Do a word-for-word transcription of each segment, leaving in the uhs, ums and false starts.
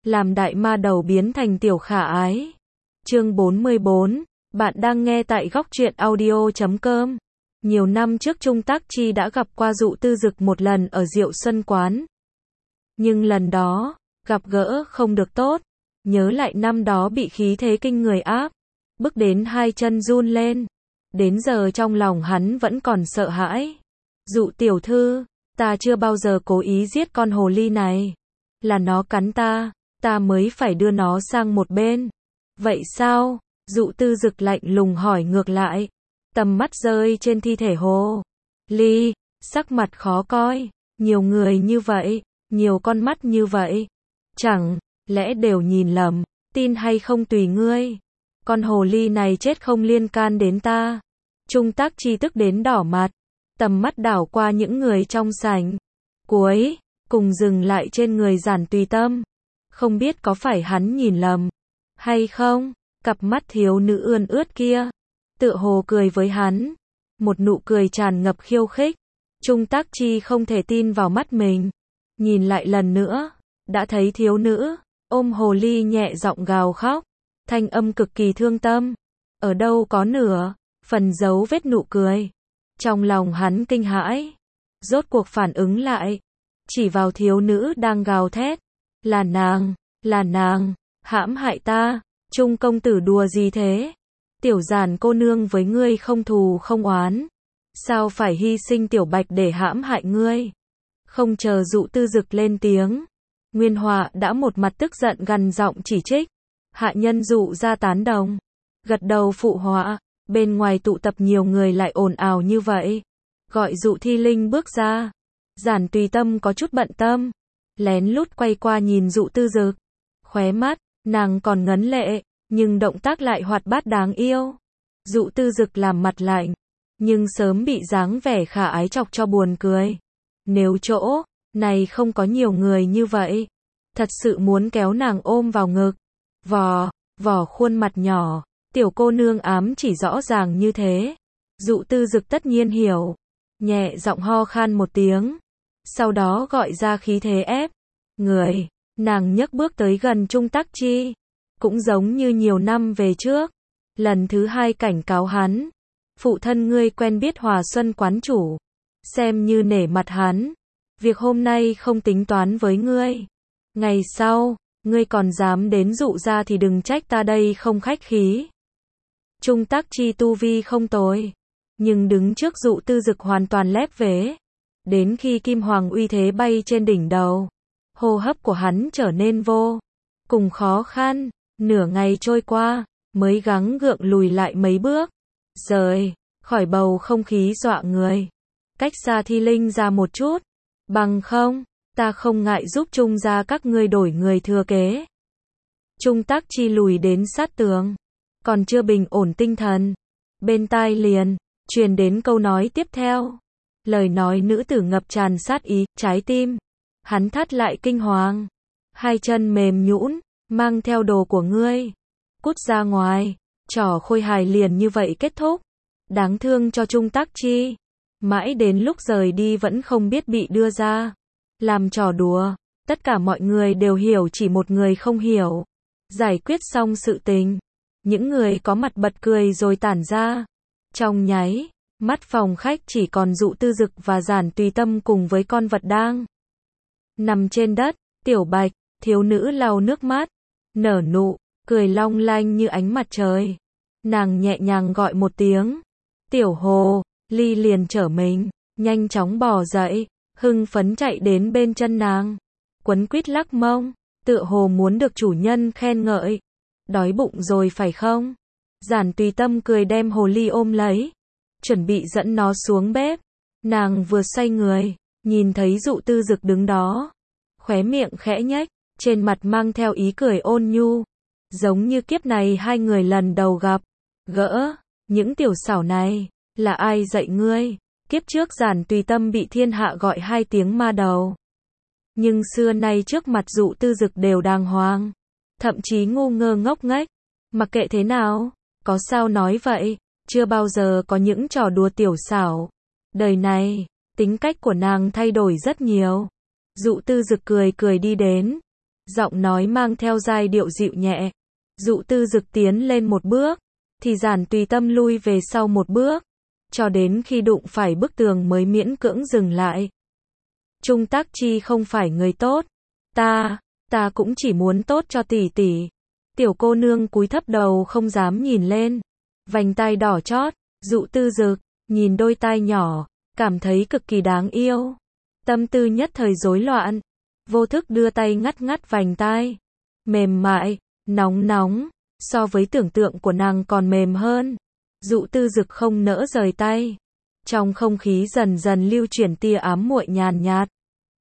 làm đại ma đầu biến thành tiểu khả ái. Chương bốn mươi bốn, bạn đang nghe tại góc truyện audio chấm com. Nhiều năm trước Trung Tác Chi đã gặp qua Dụ Tư Dực một lần ở Diệu Xuân Quán. Nhưng lần đó, gặp gỡ không được tốt. Nhớ lại năm đó bị khí thế kinh người áp, bức đến hai chân run lên. Đến giờ trong lòng hắn vẫn còn sợ hãi. Dụ tiểu thư, ta chưa bao giờ cố ý giết con hồ ly này. Là nó cắn ta, ta mới phải đưa nó sang một bên. Vậy sao? Dụ Tư Dực lạnh lùng hỏi ngược lại. Tầm mắt rơi trên thi thể hồ ly, sắc mặt khó coi. Nhiều người như vậy, nhiều con mắt như vậy, chẳng lẽ đều nhìn lầm, tin hay không tùy ngươi. Con hồ ly này chết không liên can đến ta. Trung Tác Chi tức đến đỏ mặt, tầm mắt đảo qua những người trong sảnh, cuối cùng dừng lại trên người Giản Tùy Tâm. Không biết có phải hắn nhìn lầm hay không, cặp mắt thiếu nữ ươn ướt kia tựa hồ cười với hắn, một nụ cười tràn ngập khiêu khích. Trung Tác Chi không thể tin vào mắt mình, nhìn lại lần nữa, đã thấy thiếu nữ ôm hồ ly nhẹ giọng gào khóc, thanh âm cực kỳ thương tâm, ở đâu có nửa phần dấu vết nụ cười. Trong lòng hắn kinh hãi, rốt cuộc phản ứng lại, chỉ vào thiếu nữ đang gào thét, là nàng, là nàng, hãm hại ta. Trung công tử đùa gì thế? Tiểu Giản cô nương với ngươi không thù không oán, sao phải hy sinh Tiểu Bạch để hãm hại ngươi? Không chờ Dụ Tư Dực lên tiếng, Nguyên Họa đã một mặt tức giận gằn giọng chỉ trích. Hạ nhân Dụ ra tán đồng, gật đầu phụ họa. Bên ngoài tụ tập nhiều người lại ồn ào như vậy, gọi Dụ Thi Linh bước ra. Giản Tùy Tâm có chút bận tâm, lén lút quay qua nhìn Dụ Tư Dực, khóe mắt nàng còn ngấn lệ, nhưng động tác lại hoạt bát đáng yêu. Dụ Tư Dực làm mặt lạnh, nhưng sớm bị dáng vẻ khả ái chọc cho buồn cười. Nếu chỗ này không có nhiều người như vậy, thật sự muốn kéo nàng ôm vào ngực, vò vò khuôn mặt nhỏ. Tiểu cô nương ám chỉ rõ ràng như thế. Dụ Tư Dực tất nhiên hiểu, nhẹ giọng ho khan một tiếng, sau đó gọi ra khí thế ép người. Nàng nhấc bước tới gần Trung Tác Chi, cũng giống như nhiều năm về trước, lần thứ hai cảnh cáo hắn. Phụ thân ngươi quen biết Hòa Xuân quán chủ, xem như nể mặt hắn. Việc hôm nay không tính toán với ngươi. Ngày sau, ngươi còn dám đến Dụ ra thì đừng trách ta đây không khách khí. Trung Tác Chi tu vi không tồi, nhưng đứng trước Dụ Tư Dực hoàn toàn lép vế. Đến khi Kim Hoàng uy thế bay trên đỉnh đầu, hô hấp của hắn trở nên vô cùng khó khăn. Nửa ngày trôi qua, mới gắng gượng lùi lại mấy bước, rời khỏi bầu không khí dọa người. Cách xa Thi Linh ra một chút, bằng không, ta không ngại giúp Trung gia các ngươi đổi người thừa kế. Trung Tác Chi lùi đến sát tường, còn chưa bình ổn tinh thần, bên tai liền truyền đến câu nói tiếp theo. Lời nói nữ tử ngập tràn sát ý, trái tim hắn thắt lại kinh hoàng, hai chân mềm nhũn, mang theo đồ của ngươi, cút ra ngoài. Trò khôi hài liền như vậy kết thúc. Đáng thương cho Trung Tác Chi, mãi đến lúc rời đi vẫn không biết bị đưa ra làm trò đùa. Tất cả mọi người đều hiểu, chỉ một người không hiểu. Giải quyết xong sự tình, những người có mặt bật cười rồi tản ra. Trong nháy mắt phòng khách chỉ còn Dụ Tư Dực và Giản Tùy Tâm cùng với con vật đang nằm trên đất. Tiểu Bạch, thiếu nữ lau nước mắt, nở nụ cười long lanh như ánh mặt trời. Nàng nhẹ nhàng gọi một tiếng, tiểu hồ ly liền trở mình, nhanh chóng bò dậy, hưng phấn chạy đến bên chân nàng, quấn quýt lắc mông, tựa hồ muốn được chủ nhân khen ngợi. Đói bụng rồi phải không? Giản Tùy Tâm cười đem hồ ly ôm lấy, chuẩn bị dẫn nó xuống bếp. Nàng vừa xoay người, nhìn thấy Dụ Tư Dực đứng đó, khóe miệng khẽ nhếch, trên mặt mang theo ý cười ôn nhu, giống như kiếp này hai người lần đầu gặp gỡ. Những tiểu xảo này, là ai dạy ngươi? Kiếp trước Giản Tùy Tâm bị thiên hạ gọi hai tiếng ma đầu, nhưng xưa nay trước mặt Dụ Tư Dực đều đàng hoàng, thậm chí ngu ngơ ngốc nghếch. Mặc kệ thế nào, có sao nói vậy, chưa bao giờ có những trò đùa tiểu xảo. Đời này, tính cách của nàng thay đổi rất nhiều. Dụ Tư Dực cười cười đi đến, giọng nói mang theo giai điệu dịu nhẹ. Dụ Tư Dực tiến lên một bước, thì Giản Tùy Tâm lui về sau một bước, cho đến khi đụng phải bức tường mới miễn cưỡng dừng lại. Trung Tác Chi không phải người tốt, ta, ta cũng chỉ muốn tốt cho tỷ tỷ. Tiểu cô nương cúi thấp đầu không dám nhìn lên, vành tai đỏ chót. Dụ Tư Dực nhìn đôi tai nhỏ, cảm thấy cực kỳ đáng yêu. Tâm tư nhất thời rối loạn, vô thức đưa tay ngắt ngắt vành tai. Mềm mại, nóng nóng, so với tưởng tượng của nàng còn mềm hơn. Dụ Tư Dực không nỡ rời tay. Trong không khí dần dần lưu chuyển tia ám muội nhàn nhạt.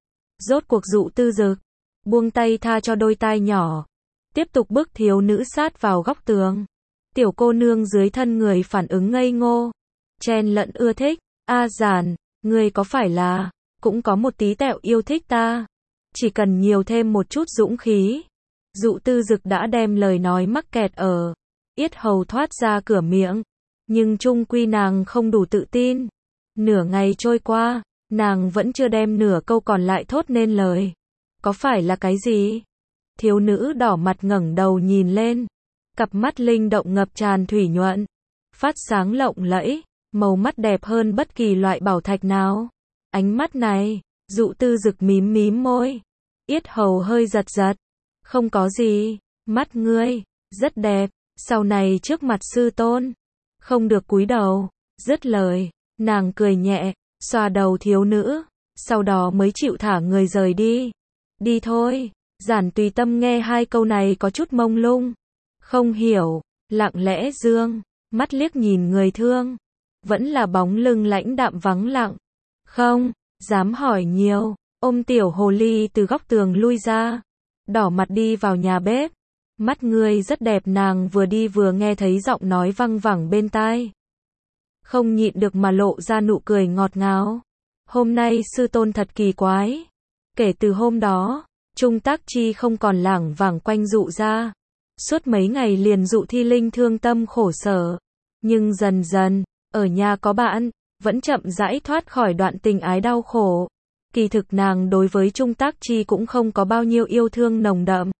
Rốt cuộc Dụ Tư Dực buông tay tha cho đôi tai nhỏ, tiếp tục bước thiếu nữ sát vào góc tường. Tiểu cô nương dưới thân người phản ứng ngây ngô, chen lẫn ưa thích. A Giản, ngươi có phải là cũng có một tí tẹo yêu thích ta? Chỉ cần nhiều thêm một chút dũng khí. Dụ Tư Dực đã đem lời nói mắc kẹt ở yết hầu thoát ra cửa miệng, nhưng chung quy nàng không đủ tự tin. Nửa ngày trôi qua, nàng vẫn chưa đem nửa câu còn lại thốt nên lời. Có phải là cái gì? Thiếu nữ đỏ mặt ngẩng đầu nhìn lên, cặp mắt linh động ngập tràn thủy nhuận, phát sáng lộng lẫy, màu mắt đẹp hơn bất kỳ loại bảo thạch nào. Ánh mắt này, Dụ Tư Dực mím mím môi, yết hầu hơi giật giật. Không có gì, mắt ngươi rất đẹp, sau này trước mặt sư tôn không được cúi đầu. Dứt lời, nàng cười nhẹ, xoa đầu thiếu nữ, sau đó mới chịu thả người rời đi. Đi thôi. Giản Tùy Tâm nghe hai câu này có chút mông lung, không hiểu, lặng lẽ dương mắt liếc nhìn người thương, vẫn là bóng lưng lãnh đạm vắng lặng, không dám hỏi nhiều, ôm tiểu hồ ly từ góc tường lui ra, đỏ mặt đi vào nhà bếp. Mắt ngươi rất đẹp, nàng vừa đi vừa nghe thấy giọng nói văng vẳng bên tai, không nhịn được mà lộ ra nụ cười ngọt ngào. Hôm nay sư tôn thật kỳ quái. Kể từ hôm đó, Trung Tác Chi không còn lảng vảng quanh Dụ ra. Suốt mấy ngày liền Dụ Thi Linh thương tâm khổ sở. Nhưng dần dần, ở nhà có bạn, vẫn chậm rãi thoát khỏi đoạn tình ái đau khổ. Kỳ thực nàng đối với Trung Tác Chi cũng không có bao nhiêu yêu thương nồng đậm.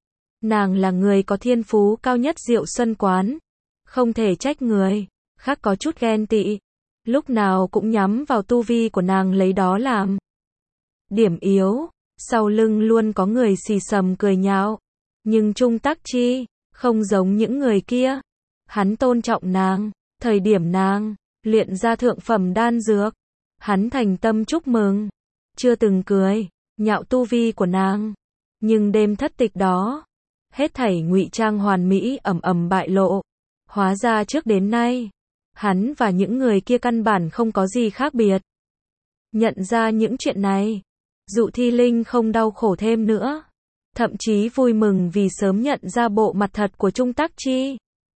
Nàng là người có thiên phú cao nhất Diệu Xuân Quán. Không thể trách người khác có chút ghen tị. Lúc nào cũng nhắm vào tu vi của nàng lấy đó làm điểm yếu. Sau lưng luôn có người xì xầm cười nhạo. Nhưng Trung Tác Chi không giống những người kia. Hắn tôn trọng nàng. Thời điểm nàng luyện ra thượng phẩm đan dược, hắn thành tâm chúc mừng. Chưa từng cười nhạo tu vi của nàng. Nhưng đêm thất tịch đó, hết thảy ngụy trang hoàn mỹ ầm ầm bại lộ. Hóa ra trước đến nay, hắn và những người kia căn bản không có gì khác biệt. Nhận ra những chuyện này, Dụ Thi Linh không đau khổ thêm nữa, thậm chí vui mừng vì sớm nhận ra bộ mặt thật của Trung Tác Chi.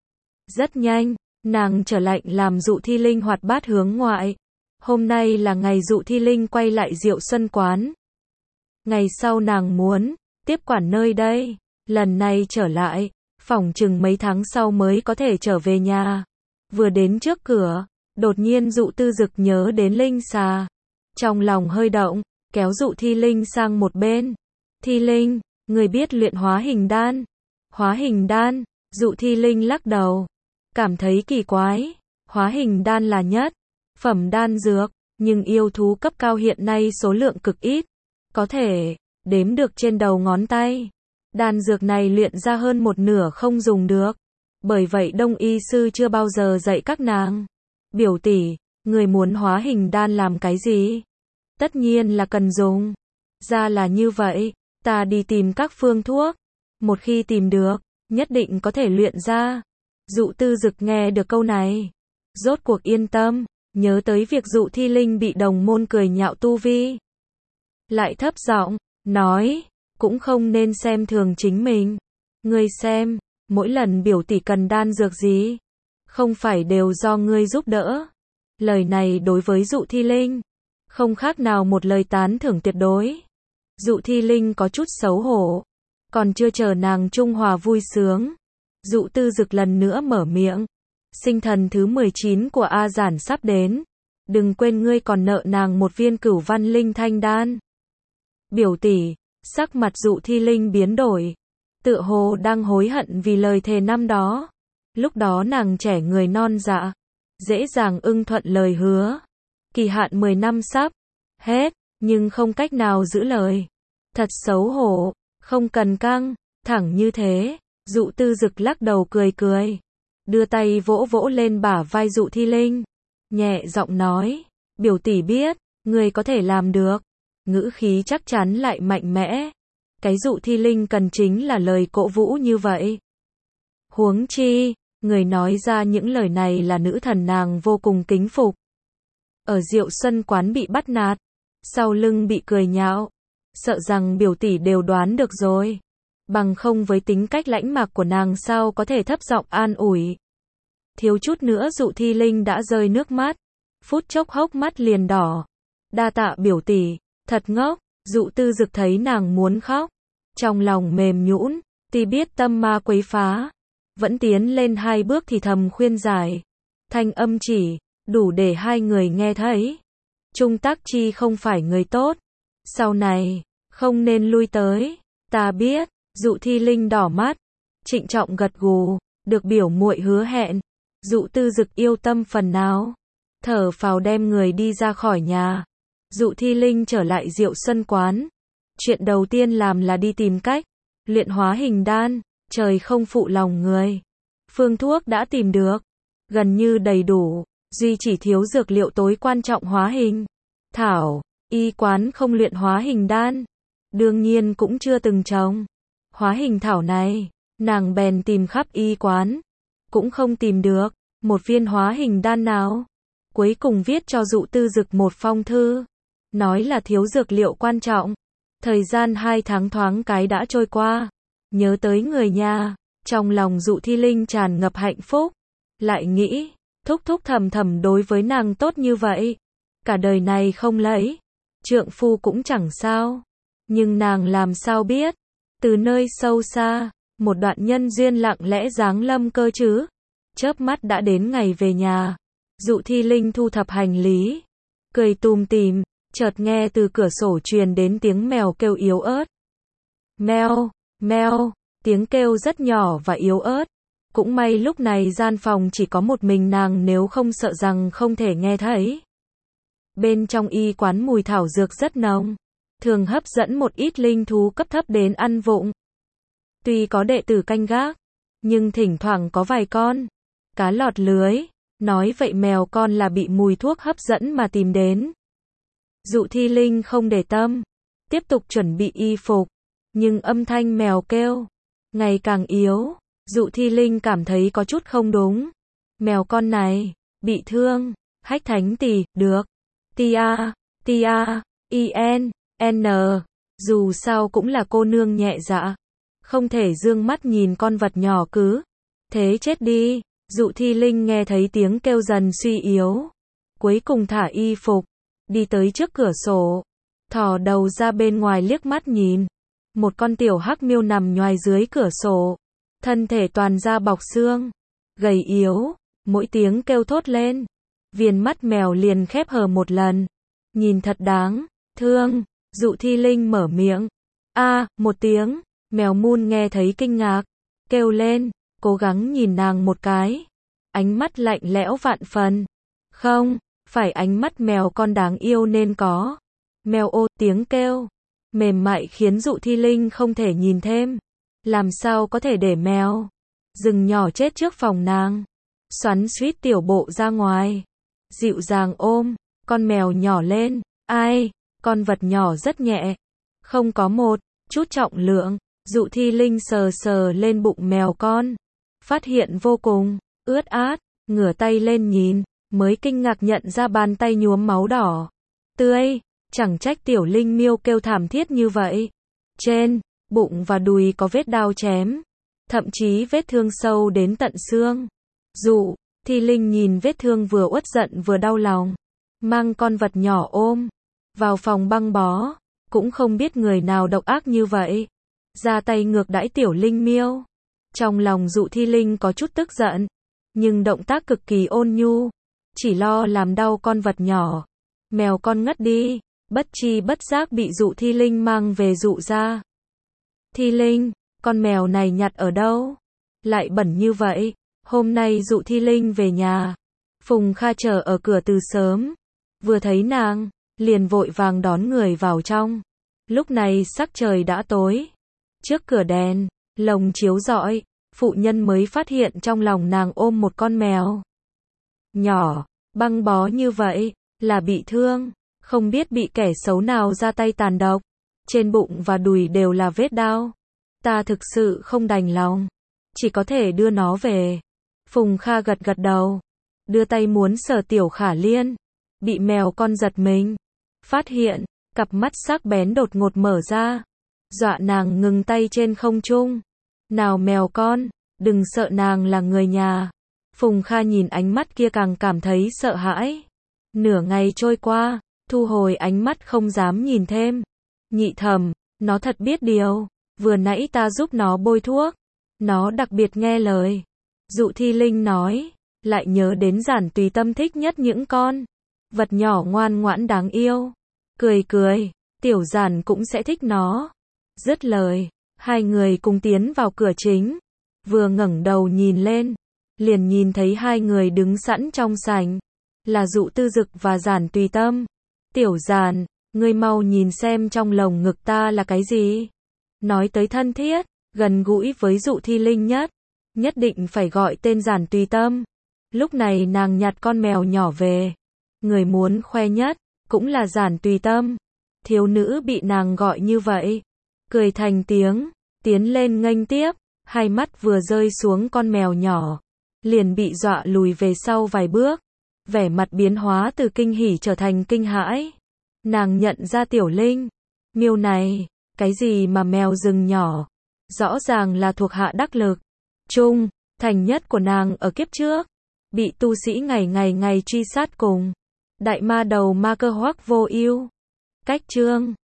Rất nhanh, nàng trở lại làm Dụ Thi Linh hoạt bát hướng ngoại. Hôm nay là ngày Dụ Thi Linh quay lại Diệu Xuân Quán. Ngày sau nàng muốn tiếp quản nơi đây, lần này trở lại, phỏng chừng mấy tháng sau mới có thể trở về nhà. Vừa đến trước cửa, đột nhiên Dụ Tư Dực nhớ đến Linh Xà. Trong lòng hơi động, kéo Dụ Thi Linh sang một bên. Thi Linh, người biết luyện hóa hình đan? Hóa hình đan? Dụ Thi Linh lắc đầu, cảm thấy kỳ quái. Hóa hình đan là nhất phẩm đan dược, nhưng yêu thú cấp cao hiện nay số lượng cực ít, có thể đếm được trên đầu ngón tay. Đan dược này luyện ra hơn một nửa không dùng được. Bởi vậy Đông y sư chưa bao giờ dạy các nàng. Biểu tỷ, người muốn hóa hình đan làm cái gì? Tất nhiên là cần dùng. Ra là như vậy, ta đi tìm các phương thuốc. Một khi tìm được, nhất định có thể luyện ra. Dụ Tư Dực nghe được câu này, rốt cuộc yên tâm, nhớ tới việc Dụ Thi Linh bị đồng môn cười nhạo tu vi. Lại thấp giọng nói, cũng không nên xem thường chính mình. Ngươi xem, mỗi lần biểu tỷ cần đan dược gì, không phải đều do ngươi giúp đỡ. Lời này đối với Dụ Thi Linh, không khác nào một lời tán thưởng tuyệt đối. Dụ Thi Linh có chút xấu hổ, còn chưa chờ nàng trung hòa vui sướng. Dụ Tư Dực lần nữa mở miệng. Sinh thần thứ mười chín của A Giản sắp đến. Đừng quên ngươi còn nợ nàng một viên cửu văn linh thanh đan. Biểu tỷ, Sắc mặt Dụ Thi Linh biến đổi, tựa hồ đang hối hận vì lời thề năm đó. Lúc đó nàng trẻ người non dạ, dễ dàng ưng thuận lời hứa. Kỳ hạn mười năm sắp hết, nhưng không cách nào giữ lời. Thật xấu hổ, không cần căng thẳng như thế. Dụ Tư Dực lắc đầu cười cười, đưa tay vỗ vỗ lên bả vai Dụ Thi Linh, nhẹ giọng nói, biểu tỷ biết, người có thể làm được. Ngữ khí chắc chắn lại mạnh mẽ. Cái Dụ Thi Linh cần chính là lời cổ vũ như vậy. Huống chi, người nói ra những lời này là nữ thần nàng vô cùng kính phục. Ở Diệu Xuân quán bị bắt nạt, sau lưng bị cười nhạo, sợ rằng biểu tỷ đều đoán được rồi. Bằng không với tính cách lãnh mạc của nàng sao có thể thấp giọng an ủi. Thiếu chút nữa Dụ Thi Linh đã rơi nước mắt, phút chốc hốc mắt liền đỏ. Đa tạ biểu tỷ, thật ngốc. Dụ Tư Dực thấy nàng muốn khóc, trong lòng mềm nhũn, tuy biết tâm ma quấy phá, vẫn tiến lên hai bước thì thầm khuyên giải. Thanh âm chỉ đủ để hai người nghe thấy. Trung Tác Chi không phải người tốt, sau này không nên lui tới. Ta biết. Dụ Thi Linh đỏ mắt, trịnh trọng gật gù, được biểu muội hứa hẹn. Dụ Tư Dực yêu tâm phần nào, thở phào đem người đi ra khỏi nhà. Dụ Thi Linh trở lại Diệu Xuân quán, chuyện đầu tiên làm là đi tìm cách luyện hóa hình đan. Trời không phụ lòng người, phương thuốc đã tìm được, gần như đầy đủ, duy chỉ thiếu dược liệu tối quan trọng hóa hình thảo. Y quán không luyện hóa hình đan, đương nhiên cũng chưa từng trồng hóa hình thảo này. Nàng bèn tìm khắp y quán, cũng không tìm được một viên hóa hình đan nào. Cuối cùng viết cho Dụ Tư Dực một phong thư, nói là thiếu dược liệu quan trọng. Thời gian hai tháng thoáng cái đã trôi qua, nhớ tới người nhà, trong lòng Dụ Thi Linh tràn ngập hạnh phúc. Lại nghĩ, thúc thúc thầm thầm đối với nàng tốt như vậy, cả đời này không lấy trượng phu cũng chẳng sao. Nhưng nàng làm sao biết, từ nơi sâu xa, một đoạn nhân duyên lặng lẽ giáng lâm cơ chứ. Chớp mắt đã đến ngày về nhà. Dụ Thi Linh thu thập hành lý, cười tùm tìm, chợt nghe từ cửa sổ truyền đến tiếng mèo kêu yếu ớt. Meo, meo, tiếng kêu rất nhỏ và yếu ớt. Cũng may lúc này gian phòng chỉ có một mình nàng, nếu không sợ rằng không thể nghe thấy. Bên trong y quán mùi thảo dược rất nồng, thường hấp dẫn một ít linh thú cấp thấp đến ăn vụng. Tuy có đệ tử canh gác, nhưng thỉnh thoảng có vài con cá lọt lưới. Nói vậy mèo con là bị mùi thuốc hấp dẫn mà tìm đến. Dụ Thi Linh không để tâm, tiếp tục chuẩn bị y phục, nhưng âm thanh mèo kêu ngày càng yếu. Dụ Thi Linh cảm thấy có chút không đúng. Mèo con này bị thương. Hách Thánh Tỷ, được. Tia, tia, in, n. Dù sao cũng là cô nương nhẹ dạ, không thể dương mắt nhìn con vật nhỏ cứ thế chết đi. Dụ Thi Linh nghe thấy tiếng kêu dần suy yếu, cuối cùng thả y phục, đi tới trước cửa sổ, thò đầu ra bên ngoài liếc mắt nhìn. Một con tiểu hắc miêu nằm nhoài dưới cửa sổ, thân thể toàn da bọc xương, gầy yếu. Mỗi tiếng kêu thốt lên, viền mắt mèo liền khép hờ một lần. Nhìn thật đáng thương. Dụ Thi Linh mở miệng. A, à, một tiếng. Mèo Mun nghe thấy kinh ngạc, kêu lên, cố gắng nhìn nàng một cái. Ánh mắt lạnh lẽo vạn phần. Không, phải ánh mắt mèo con đáng yêu nên có. Mèo ô, tiếng kêu mềm mại khiến Dụ Thi Linh không thể nhìn thêm. Làm sao có thể để mèo rừng nhỏ chết trước phòng nàng. Xoắn xuýt tiểu bộ ra ngoài, dịu dàng ôm con mèo nhỏ lên. Ai, con vật nhỏ rất nhẹ, không có một chút trọng lượng. Dụ Thi Linh sờ sờ lên bụng mèo con, phát hiện vô cùng ướt át, ngửa tay lên nhìn, mới kinh ngạc nhận ra bàn tay nhuốm máu đỏ tươi. Chẳng trách tiểu linh miêu kêu thảm thiết như vậy. Trên bụng và đùi có vết đao chém, thậm chí vết thương sâu đến tận xương. Dụ Thi Linh nhìn vết thương vừa uất giận vừa đau lòng, mang con vật nhỏ ôm vào phòng băng bó. Cũng không biết người nào độc ác như vậy, ra tay ngược đãi tiểu linh miêu. Trong lòng Dụ Thi Linh có chút tức giận, nhưng động tác cực kỳ ôn nhu, chỉ lo làm đau con vật nhỏ. Mèo con ngất đi, bất chi bất giác bị Dụ Thi Linh mang về Dụ gia. Thi Linh, con mèo này nhặt ở đâu? Lại bẩn như vậy. Hôm nay Dụ Thi Linh về nhà. Phùng Kha chờ ở cửa từ sớm. Vừa thấy nàng, liền vội vàng đón người vào trong. Lúc này sắc trời đã tối. Trước cửa đèn, lồng chiếu rọi, phụ nhân mới phát hiện trong lòng nàng ôm một con mèo nhỏ, băng bó như vậy, là bị thương, không biết bị kẻ xấu nào ra tay tàn độc. Trên bụng và đùi đều là vết đao. Ta thực sự không đành lòng, chỉ có thể đưa nó về. Phùng Kha gật gật đầu, đưa tay muốn sờ Tiểu Khả Liên, bị mèo con giật mình, phát hiện, cặp mắt sắc bén đột ngột mở ra, dọa nàng ngừng tay trên không trung. Nào mèo con, đừng sợ, nàng là người nhà. Phùng Kha nhìn ánh mắt kia càng cảm thấy sợ hãi. Nửa ngày trôi qua, thu hồi ánh mắt không dám nhìn thêm. Nhị thẩm, nó thật biết điều, vừa nãy ta giúp nó bôi thuốc, nó đặc biệt nghe lời. Dụ Thi Linh nói, lại nhớ đến Giản Tùy Tâm thích nhất những con vật nhỏ ngoan ngoãn đáng yêu. Cười cười, Tiểu Giản cũng sẽ thích nó. Dứt lời, hai người cùng tiến vào cửa chính. Vừa ngẩng đầu nhìn lên, liền nhìn thấy hai người đứng sẵn trong sảnh, là Dụ Tư Dực và Giản Tùy Tâm. Tiểu Giản, ngươi mau nhìn xem trong lồng ngực ta là cái gì. Nói tới thân thiết, gần gũi với Dụ Thi Linh nhất, nhất định phải gọi tên Giản Tùy Tâm. Lúc này nàng nhặt con mèo nhỏ về, người muốn khoe nhất, cũng là Giản Tùy Tâm. Thiếu nữ bị nàng gọi như vậy, cười thành tiếng, tiến lên nghênh tiếp, hai mắt vừa rơi xuống con mèo nhỏ, liền bị dọa lùi về sau vài bước, vẻ mặt biến hóa từ kinh hỉ trở thành kinh hãi. Nàng nhận ra Tiểu Linh, miêu này, cái gì mà mèo rừng nhỏ, rõ ràng là thuộc hạ đắc lực, trung thành nhất của nàng ở kiếp trước, bị tu sĩ ngày ngày ngày truy sát cùng. Đại ma đầu Ma Cơ Hoắc Vô Ưu. Cách chương